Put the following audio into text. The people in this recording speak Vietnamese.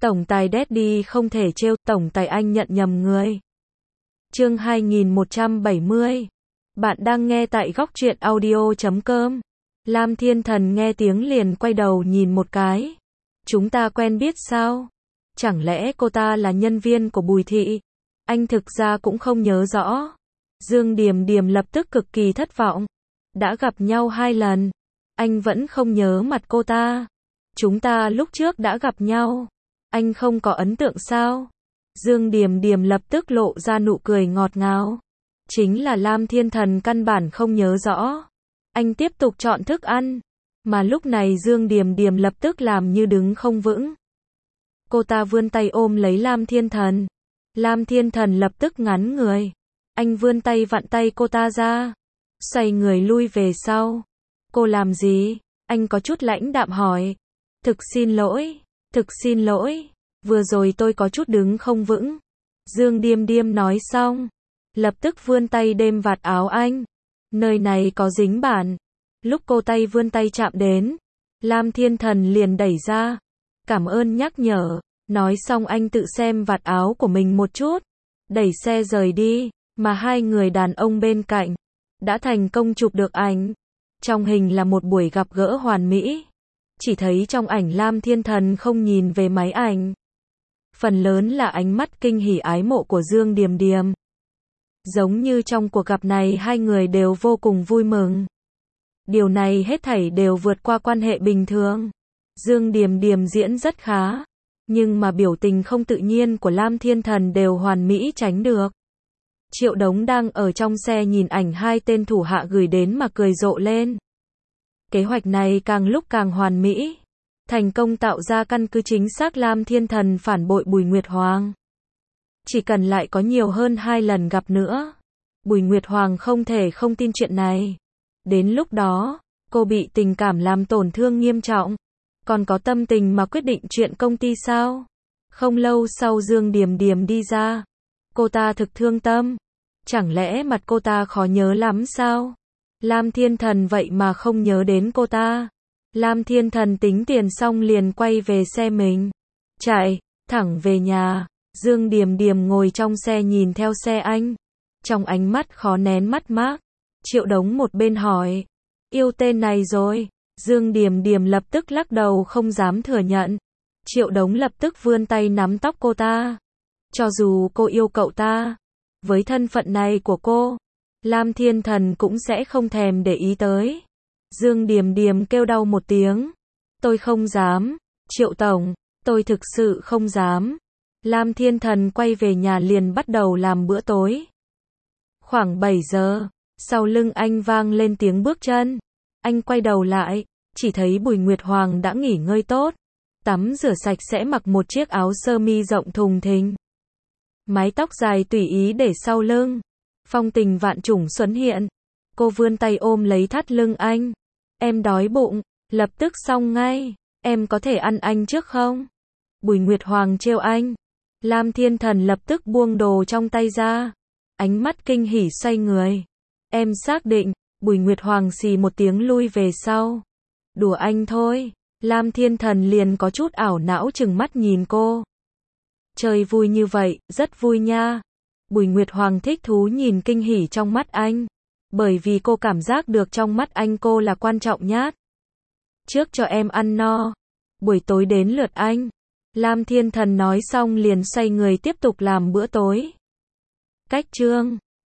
Tổng tài Daddy không thể trêu, tổng tài anh nhận nhầm người. Chương 2170. Bạn đang nghe tại góc truyện audio.com. Lam Thiên Thần nghe tiếng liền quay đầu nhìn một cái. Chúng ta quen biết sao? Chẳng lẽ cô ta là nhân viên của Bùi Thị? Anh thực ra cũng không nhớ rõ. Dương Điềm Điềm lập tức cực kỳ thất vọng. Đã gặp nhau 2 lần. Anh vẫn không nhớ mặt cô ta. Chúng ta lúc trước đã gặp nhau. Anh không có ấn tượng sao? Dương Điềm Điềm lập tức lộ ra nụ cười ngọt ngào. Chính là Lam Thiên Thần căn bản không nhớ rõ. Anh tiếp tục chọn thức ăn. Mà lúc này Dương Điềm Điềm lập tức làm như đứng không vững. Cô ta vươn tay ôm lấy Lam Thiên Thần. Lam Thiên Thần lập tức ngắn người. Anh vươn tay vặn tay cô ta ra. Xoay người lui về sau. Cô làm gì? Anh có chút lãnh đạm hỏi. Thực xin lỗi. Vừa rồi tôi có chút đứng không vững. Dương Điềm Điềm nói xong. Lập tức vươn tay đêm vạt áo anh. Nơi này có dính bẩn. Lúc cô tay vươn tay chạm đến. Lam Thiên Thần liền đẩy ra. Cảm ơn nhắc nhở. Nói xong anh tự xem vạt áo của mình một chút. Đẩy xe rời đi. Mà hai người đàn ông bên cạnh đã thành công chụp được ảnh. Trong hình là một buổi gặp gỡ hoàn mỹ. Chỉ thấy trong ảnh Lam Thiên Thần không nhìn về máy ảnh. Phần lớn là ánh mắt kinh hỉ ái mộ của Dương Điềm Điềm. Giống như trong cuộc gặp này hai người đều vô cùng vui mừng. Điều này hết thảy đều vượt qua quan hệ bình thường. Dương Điềm Điềm diễn rất khá. Nhưng mà biểu tình không tự nhiên của Lam Thiên Thần đều hoàn mỹ tránh được. Triệu Đống đang ở trong xe nhìn ảnh hai tên thủ hạ gửi đến mà cười rộ lên. Kế hoạch này càng lúc càng hoàn mỹ. Thành công tạo ra căn cứ chính xác Lam Thiên Thần phản bội Bùi Nguyệt Hoàng. Chỉ cần lại có nhiều hơn 2 lần gặp nữa. Bùi Nguyệt Hoàng không thể không tin chuyện này. Đến lúc đó, cô bị tình cảm làm tổn thương nghiêm trọng. Còn có tâm tình mà quyết định chuyện công ty sao? Không lâu sau Dương Điềm Điềm đi ra. Cô ta thực thương tâm. Chẳng lẽ mặt cô ta khó nhớ lắm sao? Lam Thiên Thần vậy mà không nhớ đến cô ta. Lam Thiên Thần tính tiền xong liền quay về xe mình. Chạy, thẳng về nhà. Dương Điềm Điềm ngồi trong xe nhìn theo xe anh. Trong ánh mắt khó nén mất mát. Triệu Đống một bên hỏi. Yêu tên này rồi. Dương Điềm Điềm lập tức lắc đầu không dám thừa nhận. Triệu Đống lập tức vươn tay nắm tóc cô ta. Cho dù cô yêu cậu ta, với thân phận này của cô, Lam Thiên Thần cũng sẽ không thèm để ý tới. Dương Điềm Điềm kêu đau một tiếng. Tôi không dám. Triệu Tổng, tôi thực sự không dám. Lam Thiên Thần quay về nhà liền bắt đầu làm bữa tối. Khoảng 7 giờ, sau lưng anh vang lên tiếng bước chân. Anh quay đầu lại, chỉ thấy Bùi Nguyệt Hoàng đã nghỉ ngơi tốt. Tắm rửa sạch sẽ mặc một chiếc áo sơ mi rộng thùng thình. Mái tóc dài tùy ý để sau lưng. Phong tình vạn trùng xuất hiện. Cô vươn tay ôm lấy thắt lưng anh. Em đói bụng, lập tức xong ngay. Em có thể ăn anh trước không? Bùi Nguyệt Hoàng trêu anh. Lam Thiên Thần lập tức buông đồ trong tay ra. Ánh mắt kinh hỉ xoay người. Em xác định. Bùi Nguyệt Hoàng xì một tiếng lui về sau. Đùa anh thôi. Lam Thiên Thần liền có chút ảo não chừng mắt nhìn cô. Chơi vui như vậy, rất vui nha. Bùi Nguyệt Hoàng thích thú nhìn kinh hỉ trong mắt anh. Bởi vì cô cảm giác được trong mắt anh cô là quan trọng nhất. Trước cho em ăn no. Buổi tối đến lượt anh. Lam Thiên Thần nói xong liền xoay người tiếp tục làm bữa tối. Cách chương